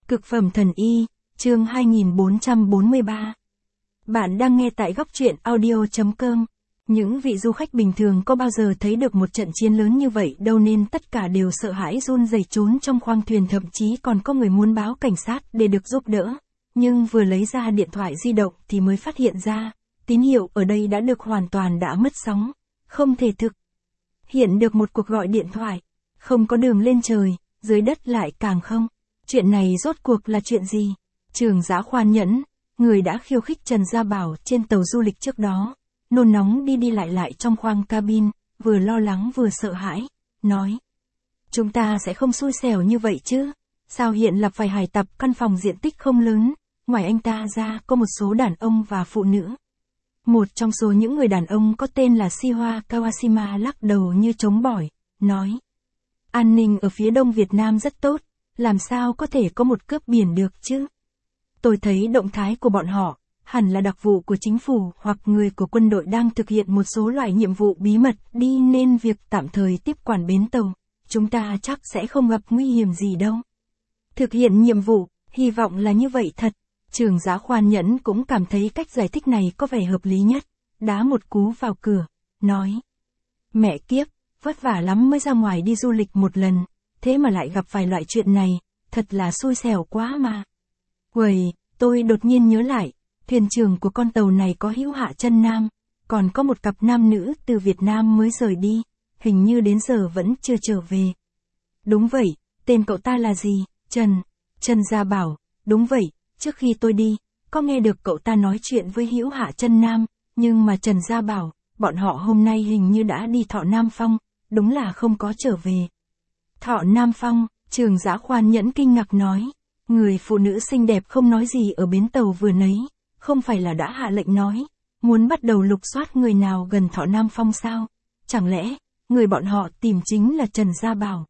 Cực phẩm thần y, chương 2443. Bạn đang nghe tại góc truyện audio.com. Những vị du khách bình thường có bao giờ thấy được một trận chiến lớn như vậy đâu nên tất cả đều sợ hãi run rẩy trốn trong khoang thuyền, thậm chí còn có người muốn báo cảnh sát để được giúp đỡ. Nhưng vừa lấy ra điện thoại di động thì mới phát hiện ra, tín hiệu ở đây đã được hoàn toàn đã mất sóng, không thể thực hiện được một cuộc gọi điện thoại, không có đường lên trời, dưới đất lại càng không. Chuyện này rốt cuộc là chuyện gì? Trường Giã khoan nhẫn, người đã khiêu khích Trần Gia Bảo trên tàu du lịch trước đó, nôn nóng đi lại trong khoang cabin, vừa lo lắng vừa sợ hãi, nói. Chúng ta sẽ không xui xẻo như vậy chứ? Sao hiện là phải hải tập căn phòng diện tích không lớn, ngoài anh ta ra có một số đàn ông và phụ nữ. Một trong số những người đàn ông có tên là Shiwa Kawashima lắc đầu như trống bỏi, nói. An ninh ở phía đông Việt Nam rất tốt, làm sao có thể có một cướp biển được chứ? Tôi thấy động thái của bọn họ, hẳn là đặc vụ của chính phủ hoặc người của quân đội đang thực hiện một số loại nhiệm vụ bí mật đi nên việc tạm thời tiếp quản bến tàu, chúng ta chắc sẽ không gặp nguy hiểm gì đâu. Thực hiện nhiệm vụ, hy vọng là như vậy thật. Trường Giã khoan nhẫn cũng cảm thấy cách giải thích này có vẻ hợp lý nhất, đá một cú vào cửa, nói. Mẹ kiếp, vất vả lắm mới ra ngoài đi du lịch một lần, thế mà lại gặp phải loại chuyện này, thật là xui xẻo quá mà. Uầy, tôi đột nhiên nhớ lại, thuyền trưởng của con tàu này có Hữu Hạ Chân Nam, còn có một cặp nam nữ từ Việt Nam mới rời đi, hình như đến giờ vẫn chưa trở về. Đúng vậy, tên cậu ta là gì? Trần Gia Bảo, đúng vậy, trước khi tôi đi, có nghe được cậu ta nói chuyện với Hữu Hạ Chân Nam, nhưng mà Trần Gia Bảo, bọn họ hôm nay hình như đã đi Thọ Nam Phong, đúng là không có trở về. Thọ Nam Phong, Trường Giã khoan nhẫn kinh ngạc nói, người phụ nữ xinh đẹp không nói gì ở bến tàu vừa nấy, không phải là đã hạ lệnh nói, muốn bắt đầu lục soát người nào gần Thọ Nam Phong sao? Chẳng lẽ, người bọn họ tìm chính là Trần Gia Bảo?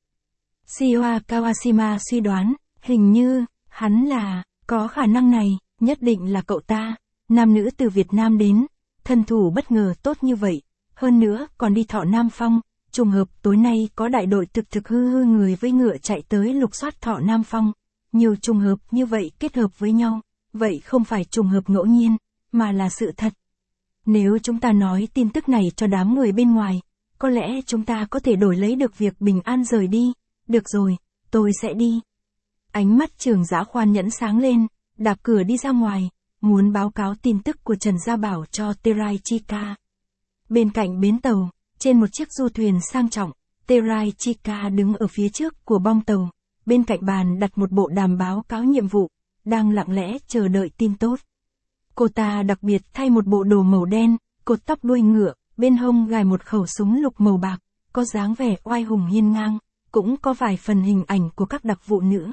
Shiwa Kawashima suy đoán, hình như, hắn là, có khả năng này, nhất định là cậu ta, nam nữ từ Việt Nam đến, thân thủ bất ngờ tốt như vậy, hơn nữa còn đi Thọ Nam Phong. Trùng hợp tối nay có đại đội thực hư người với ngựa chạy tới lục soát Thọ Nam Phong. Nhiều trùng hợp như vậy kết hợp với nhau, vậy không phải trùng hợp ngẫu nhiên, mà là sự thật. Nếu chúng ta nói tin tức này cho đám người bên ngoài, có lẽ chúng ta có thể đổi lấy được việc bình an rời đi. Được rồi, tôi sẽ đi. Ánh mắt Trường Giã khoan nhẫn sáng lên, đạp cửa đi ra ngoài, muốn báo cáo tin tức của Trần Gia Bảo cho Terai Chika. Bên cạnh bến tàu, trên một chiếc du thuyền sang trọng, Terai Chika đứng ở phía trước của bong tàu, bên cạnh bàn đặt một bộ đàm báo cáo nhiệm vụ, đang lặng lẽ chờ đợi tin tốt. Cô ta đặc biệt thay một bộ đồ màu đen, cột tóc đuôi ngựa, bên hông gài một khẩu súng lục màu bạc, có dáng vẻ oai hùng hiên ngang, cũng có vài phần hình ảnh của các đặc vụ nữ.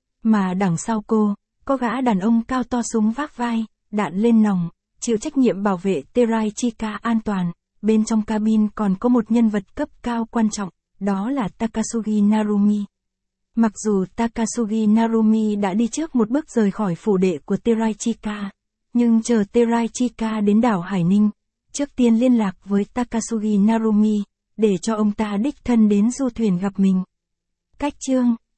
Mà đằng sau cô, có gã đàn ông cao to súng vác vai, đạn lên nòng, chịu trách nhiệm bảo vệ Terai Chika an toàn. Bên trong cabin còn có một nhân vật cấp cao quan trọng, đó là Takasugi Narumi. Mặc dù Takasugi Narumi đã đi trước một bước rời khỏi phủ đệ của Terai Chika, nhưng chờ Terai Chika đến đảo Hải Ninh, trước tiên liên lạc với Takasugi Narumi, để cho ông ta đích thân đến du thuyền gặp mình. Cách chương